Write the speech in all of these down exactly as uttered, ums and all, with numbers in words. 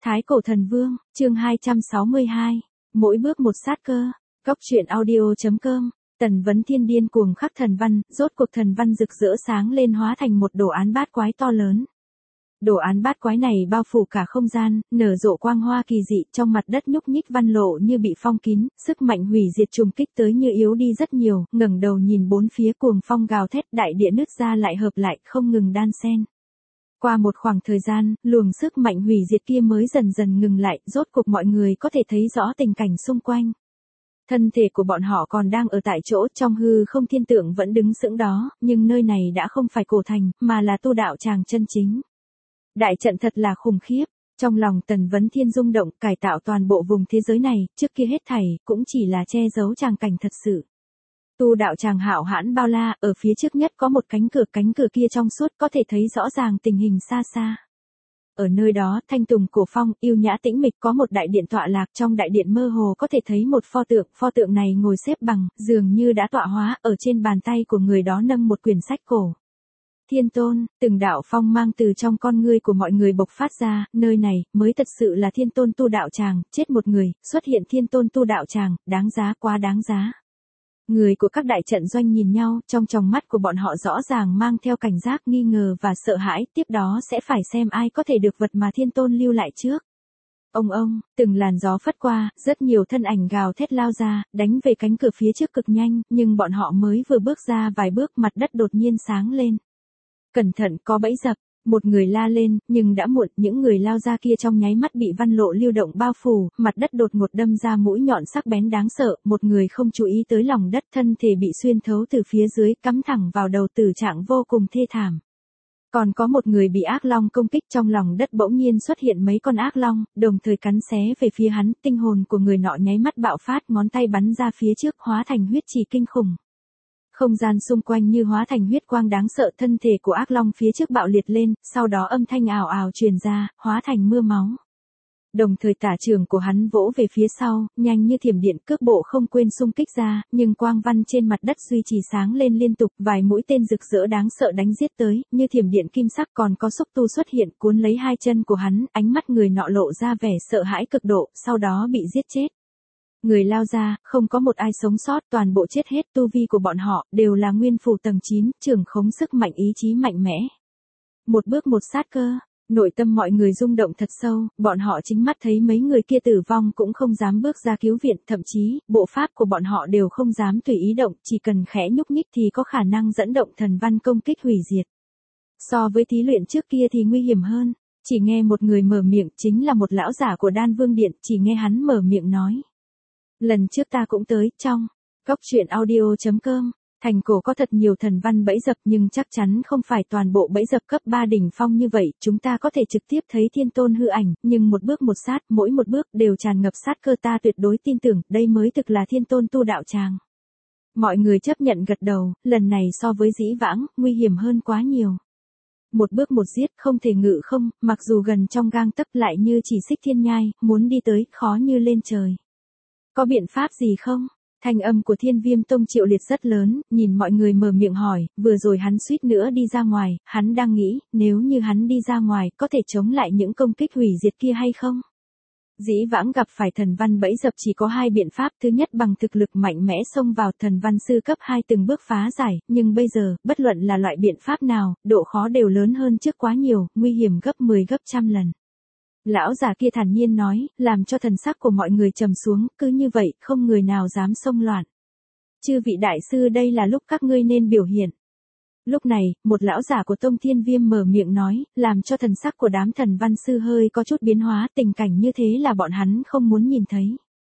Thái Cổ Thần Vương, chương hai trăm sáu mươi hai, mỗi bước một sát cơ, Cốc truyện audio.com, Tần Vấn Thiên điên cuồng khắc thần văn, rốt cuộc thần văn rực rỡ sáng lên hóa thành một đồ án bát quái to lớn. Đồ án bát quái này bao phủ cả không gian, nở rộ quang hoa kỳ dị, trong mặt đất nhúc nhích văn lộ như bị phong kín, sức mạnh hủy diệt trùng kích tới như yếu đi rất nhiều, ngẩng đầu nhìn bốn phía cuồng phong gào thét, đại địa nứt ra lại hợp lại, không ngừng đan xen. Qua một khoảng thời gian, luồng sức mạnh hủy diệt kia mới dần dần ngừng lại, rốt cuộc mọi người có thể thấy rõ tình cảnh xung quanh. Thân thể của bọn họ còn đang ở tại chỗ, trong hư không thiên tượng vẫn đứng sững đó, nhưng nơi này đã không phải cổ thành, mà là tu đạo tràng chân chính. Đại trận thật là khủng khiếp, trong lòng Tần Vấn Thiên rung động, cải tạo toàn bộ vùng thế giới này, trước kia hết thảy, cũng chỉ là che giấu tràng cảnh thật sự. Tu đạo tràng hạo hãn bao la, ở phía trước nhất có một cánh cửa, cánh cửa kia trong suốt có thể thấy rõ ràng tình hình xa xa. Ở nơi đó, thanh tùng cổ phong, yêu nhã tĩnh mịch, có một đại điện tọa lạc, trong đại điện mơ hồ có thể thấy một pho tượng, pho tượng này ngồi xếp bằng, dường như đã tọa hóa, ở trên bàn tay của người đó nâng một quyển sách cổ. Thiên Tôn, từng đạo phong mang từ trong con ngươi của mọi người bộc phát ra, nơi này, mới thật sự là Thiên Tôn tu đạo tràng, chết một người, xuất hiện Thiên Tôn tu đạo tràng, đáng giá, quá đáng giá. Người của các đại trận doanh nhìn nhau, trong tròng mắt của bọn họ rõ ràng mang theo cảnh giác, nghi ngờ và sợ hãi, tiếp đó sẽ phải xem ai có thể được vật mà Thiên Tôn lưu lại trước. Ông ông, từng làn gió phất qua, rất nhiều thân ảnh gào thét lao ra, đánh về cánh cửa phía trước cực nhanh, nhưng bọn họ mới vừa bước ra vài bước, mặt đất đột nhiên sáng lên. Cẩn thận, có bẫy dập. Một người la lên, nhưng đã muộn, những người lao ra kia trong nháy mắt bị văn lộ lưu động bao phủ, mặt đất đột ngột đâm ra mũi nhọn sắc bén đáng sợ, một người không chú ý tới lòng đất, thân thể bị xuyên thấu từ phía dưới, cắm thẳng vào đầu, tử trạng vô cùng thê thảm. Còn có một người bị ác long công kích, trong lòng đất bỗng nhiên xuất hiện mấy con ác long, đồng thời cắn xé về phía hắn, tinh hồn của người nọ nháy mắt bạo phát, ngón tay bắn ra phía trước, hóa thành huyết trì kinh khủng. Không gian xung quanh như hóa thành huyết quang đáng sợ, thân thể của ác long phía trước bạo liệt lên, sau đó âm thanh ào ào truyền ra, hóa thành mưa máu. Đồng thời tả trường của hắn vỗ về phía sau, nhanh như thiểm điện, cước bộ không quên xung kích ra, nhưng quang văn trên mặt đất duy trì sáng lên liên tục, vài mũi tên rực rỡ đáng sợ đánh giết tới, như thiểm điện kim sắc, còn có xúc tu xuất hiện cuốn lấy hai chân của hắn, ánh mắt người nọ lộ ra vẻ sợ hãi cực độ, sau đó bị giết chết. Người lao ra, không có một ai sống sót, toàn bộ chết hết, tu vi của bọn họ, đều là nguyên phủ tầng chín, trưởng khống sức mạnh ý chí mạnh mẽ. Một bước một sát cơ, nội tâm mọi người rung động thật sâu, bọn họ chính mắt thấy mấy người kia tử vong cũng không dám bước ra cứu viện, thậm chí, bộ pháp của bọn họ đều không dám tùy ý động, chỉ cần khẽ nhúc nhích thì có khả năng dẫn động thần văn công kích hủy diệt. So với thí luyện trước kia thì nguy hiểm hơn, chỉ nghe một người mở miệng, chính là một lão giả của Đan Vương Điện, chỉ nghe hắn mở miệng nói. Lần trước ta cũng tới, trong Cốc truyện audio.com, thành cổ có thật nhiều thần văn bẫy dập, nhưng chắc chắn không phải toàn bộ bẫy dập cấp ba đỉnh phong như vậy, chúng ta có thể trực tiếp thấy Thiên Tôn hư ảnh, nhưng một bước một sát, mỗi một bước đều tràn ngập sát cơ, ta tuyệt đối tin tưởng, đây mới thực là Thiên Tôn tu đạo tràng. Mọi người chấp nhận gật đầu, lần này so với dĩ vãng, nguy hiểm hơn quá nhiều. Một bước một giết, không thể ngự không, mặc dù gần trong gang tấc lại như chỉ xích thiên nhai, muốn đi tới, khó như lên trời. Có biện pháp gì không? Thanh âm của Thiên Viêm Tông Triệu Liệt rất lớn, nhìn mọi người mở miệng hỏi, vừa rồi hắn suýt nữa đi ra ngoài, hắn đang nghĩ, nếu như hắn đi ra ngoài, có thể chống lại những công kích hủy diệt kia hay không? Dĩ vãng gặp phải thần văn bẫy dập chỉ có hai biện pháp, thứ nhất bằng thực lực mạnh mẽ xông vào, thần văn sư cấp hai từng bước phá giải, nhưng bây giờ, bất luận là loại biện pháp nào, độ khó đều lớn hơn trước quá nhiều, nguy hiểm gấp mười gấp trăm lần. Lão già kia thản nhiên nói, làm cho thần sắc của mọi người trầm xuống, cứ như vậy, không người nào dám xông loạn. Chư vị đại sư, đây là lúc các ngươi nên biểu hiện. Lúc này, một lão giả của Tông Thiên Viêm mở miệng nói, làm cho thần sắc của đám thần văn sư hơi có chút biến hóa, tình cảnh như thế là bọn hắn không muốn nhìn thấy.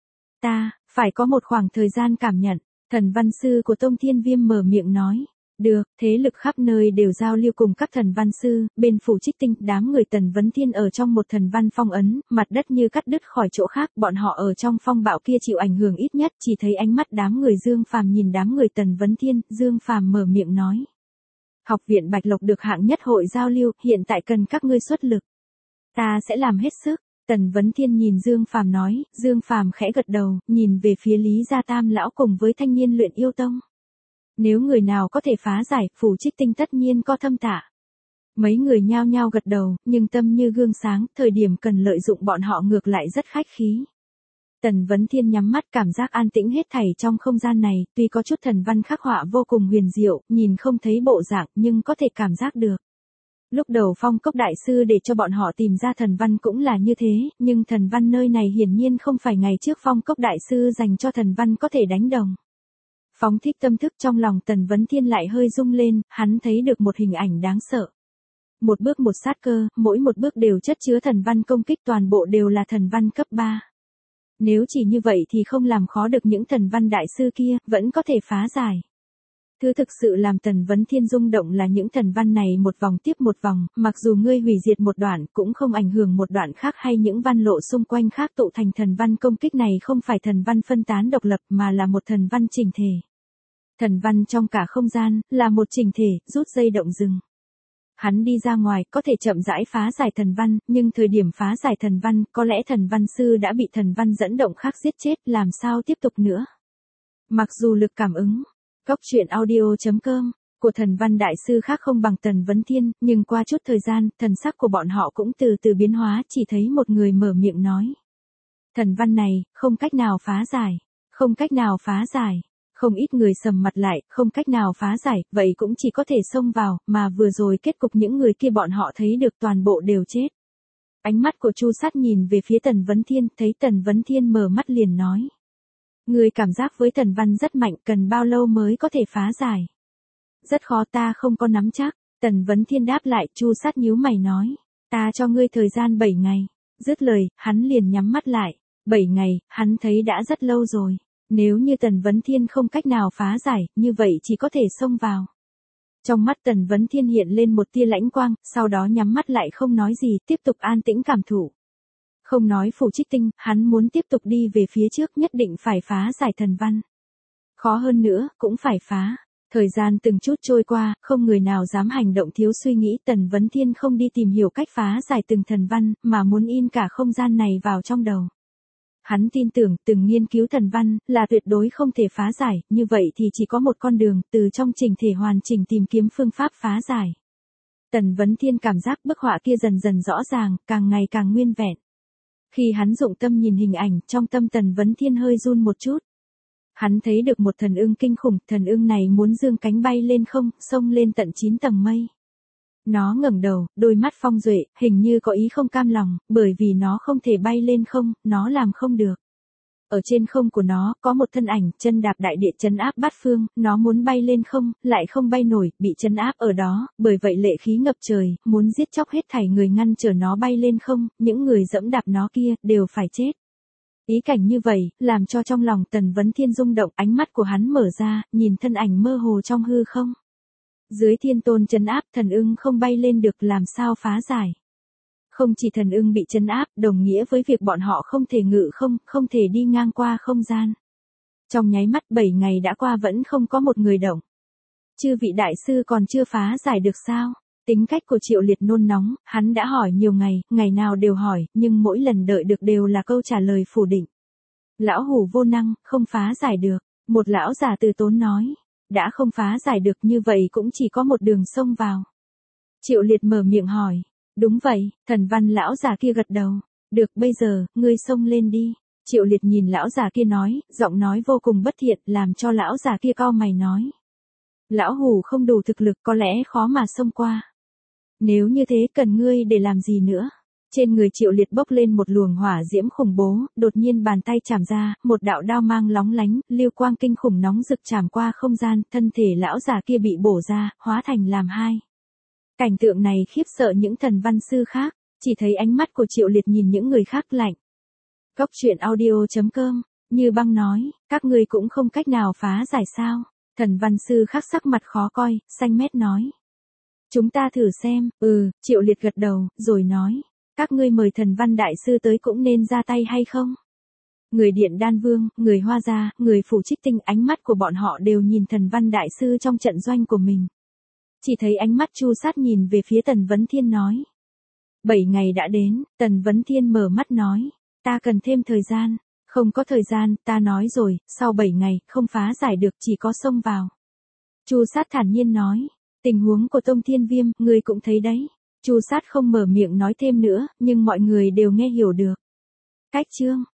Ta, phải có một khoảng thời gian cảm nhận, thần văn sư của Tông Thiên Viêm mở miệng nói. Được, thế lực khắp nơi đều giao lưu cùng các thần văn sư, bên phủ Trích Tinh, đám người Tần Vấn Thiên ở trong một thần văn phong ấn, mặt đất như cắt đứt khỏi chỗ khác, bọn họ ở trong phong bạo kia chịu ảnh hưởng ít nhất, chỉ thấy ánh mắt đám người Dương Phàm nhìn đám người Tần Vấn Thiên, Dương Phàm mở miệng nói. Học viện Bạch Lộc được hạng nhất hội giao lưu, hiện tại cần các ngươi xuất lực. Ta sẽ làm hết sức. Tần Vấn Thiên nhìn Dương Phàm nói, Dương Phàm khẽ gật đầu, nhìn về phía Lý Gia Tam lão cùng với thanh niên luyện yêu tông. Nếu người nào có thể phá giải, phủ Trích Tinh tất nhiên có thâm tạ. Mấy người nhao nhao gật đầu, nhưng tâm như gương sáng, thời điểm cần lợi dụng bọn họ ngược lại rất khách khí. Tần Vấn Thiên nhắm mắt cảm giác an tĩnh hết thảy trong không gian này, tuy có chút thần văn khắc họa vô cùng huyền diệu, nhìn không thấy bộ dạng nhưng có thể cảm giác được. Lúc đầu Phong Cốc Đại Sư để cho bọn họ tìm ra thần văn cũng là như thế, nhưng thần văn nơi này hiển nhiên không phải ngày trước Phong Cốc Đại Sư dành cho thần văn có thể đánh đồng. Phóng thích tâm thức trong lòng Tần Vấn Thiên lại hơi rung lên, hắn thấy được một hình ảnh đáng sợ. Một bước một sát cơ, mỗi một bước đều chất chứa thần văn công kích, toàn bộ đều là thần văn cấp ba. Nếu chỉ như vậy thì không làm khó được những thần văn đại sư kia, vẫn có thể phá giải. Thứ thực sự làm Tần Vấn Thiên rung động là những thần văn này một vòng tiếp một vòng, mặc dù ngươi hủy diệt một đoạn cũng không ảnh hưởng một đoạn khác, hay những văn lộ xung quanh khác tụ thành thần văn công kích này không phải thần văn phân tán độc lập mà là một thần văn chỉnh thể. Thần văn trong cả không gian, là một chỉnh thể, rút dây động rừng. Hắn đi ra ngoài, có thể chậm rãi phá giải thần văn, nhưng thời điểm phá giải thần văn, có lẽ thần văn sư đã bị thần văn dẫn động khác giết chết, làm sao tiếp tục nữa. Mặc dù lực cảm ứng, Cốc truyện audio chấm com, của thần văn đại sư khác không bằng Tần Vấn Thiên, nhưng qua chút thời gian, thần sắc của bọn họ cũng từ từ biến hóa, chỉ thấy một người mở miệng nói. Thần văn này, không cách nào phá giải, không cách nào phá giải. Không ít người sầm mặt lại, không cách nào phá giải, vậy cũng chỉ có thể xông vào, mà vừa rồi kết cục những người kia bọn họ thấy được toàn bộ đều chết. Ánh mắt của Chu Sát nhìn về phía Tần Vấn Thiên, thấy Tần Vấn Thiên mở mắt liền nói. Người cảm giác với thần văn rất mạnh, cần bao lâu mới có thể phá giải? Rất khó, ta không có nắm chắc. Tần Vấn Thiên đáp lại. Chu Sát nhíu mày nói. Ta cho ngươi thời gian bảy ngày. Dứt lời, hắn liền nhắm mắt lại. bảy ngày, hắn thấy đã rất lâu rồi. Nếu như Tần Vấn Thiên không cách nào phá giải, như vậy chỉ có thể xông vào. Trong mắt Tần Vấn Thiên hiện lên một tia lãnh quang, sau đó nhắm mắt lại không nói gì, tiếp tục an tĩnh cảm thụ. Không nói phủ trích tinh, hắn muốn tiếp tục đi về phía trước, nhất định phải phá giải thần văn. Khó hơn nữa, cũng phải phá. Thời gian từng chút trôi qua, không người nào dám hành động thiếu suy nghĩ. Tần Vấn Thiên không đi tìm hiểu cách phá giải từng thần văn, mà muốn in cả không gian này vào trong đầu. Hắn tin tưởng, từng nghiên cứu thần văn, là tuyệt đối không thể phá giải, như vậy thì chỉ có một con đường, từ trong chỉnh thể hoàn chỉnh tìm kiếm phương pháp phá giải. Tần Vấn Thiên cảm giác bức họa kia dần dần rõ ràng, càng ngày càng nguyên vẹn. Khi hắn dụng tâm nhìn hình ảnh, trong tâm Tần Vấn Thiên hơi run một chút. Hắn thấy được một thần ưng kinh khủng, thần ưng này muốn dương cánh bay lên không, xông lên tận chín tầng mây. Nó ngẩng đầu, đôi mắt phong duệ, hình như có ý không cam lòng, bởi vì nó không thể bay lên không, nó làm không được. Ở trên không của nó, có một thân ảnh, chân đạp đại địa trấn áp bát phương, nó muốn bay lên không, lại không bay nổi, bị trấn áp ở đó, bởi vậy lệ khí ngập trời, muốn giết chóc hết thảy người ngăn trở nó bay lên không, những người dẫm đạp nó kia, đều phải chết. Ý cảnh như vậy, làm cho trong lòng Tần Vấn Thiên rung động, ánh mắt của hắn mở ra, nhìn thân ảnh mơ hồ trong hư không. Dưới thiên tôn trấn áp, thần ưng không bay lên được, làm sao phá giải. Không chỉ thần ưng bị trấn áp, đồng nghĩa với việc bọn họ không thể ngự không, không thể đi ngang qua không gian. Trong nháy mắt bảy ngày đã qua vẫn không có một người động. Chư vị đại sư còn chưa phá giải được sao? Tính cách của Triệu Liệt nôn nóng, hắn đã hỏi nhiều ngày, ngày nào đều hỏi, nhưng mỗi lần đợi được đều là câu trả lời phủ định. Lão hủ vô năng, không phá giải được. Một lão già từ tốn nói. Đã không phá giải được như vậy cũng chỉ có một đường xông vào. Triệu Liệt mở miệng hỏi. Đúng vậy, thần văn lão già kia gật đầu. Được, bây giờ, ngươi xông lên đi. Triệu Liệt nhìn lão già kia nói, giọng nói vô cùng bất thiện, làm cho lão già kia cau mày nói. Lão hủ không đủ thực lực, có lẽ khó mà xông qua. Nếu như thế cần ngươi để làm gì nữa? Trên người Triệu Liệt bốc lên một luồng hỏa diễm khủng bố, đột nhiên bàn tay chạm ra, một đạo đao mang lóng lánh, lưu quang kinh khủng nóng rực chạm qua không gian, thân thể lão già kia bị bổ ra, hóa thành làm hai. Cảnh tượng này khiếp sợ những thần văn sư khác, chỉ thấy ánh mắt của Triệu Liệt nhìn những người khác lạnh. Cốc truyện audio chấm com, Như Băng nói, các ngươi cũng không cách nào phá giải sao? Thần văn sư khác sắc mặt khó coi, xanh mét nói. Chúng ta thử xem, ừ, Triệu Liệt gật đầu, rồi nói. Các ngươi mời thần văn đại sư tới cũng nên ra tay hay không? Người Điện Đan Vương, người Hoa Gia, người Phủ Trích Tinh, ánh mắt của bọn họ đều nhìn thần văn đại sư trong trận doanh của mình. Chỉ thấy ánh mắt Chu Sát nhìn về phía Tần Vấn Thiên nói. Bảy ngày đã đến, Tần Vấn Thiên mở mắt nói. Ta cần thêm thời gian. Không có thời gian, ta nói rồi, sau bảy ngày, không phá giải được chỉ có xông vào. Chu Sát thản nhiên nói. Tình huống của Tông Thiên Viêm, ngươi cũng thấy đấy. Chu Sát không mở miệng nói thêm nữa, nhưng mọi người đều nghe hiểu được. Cách chương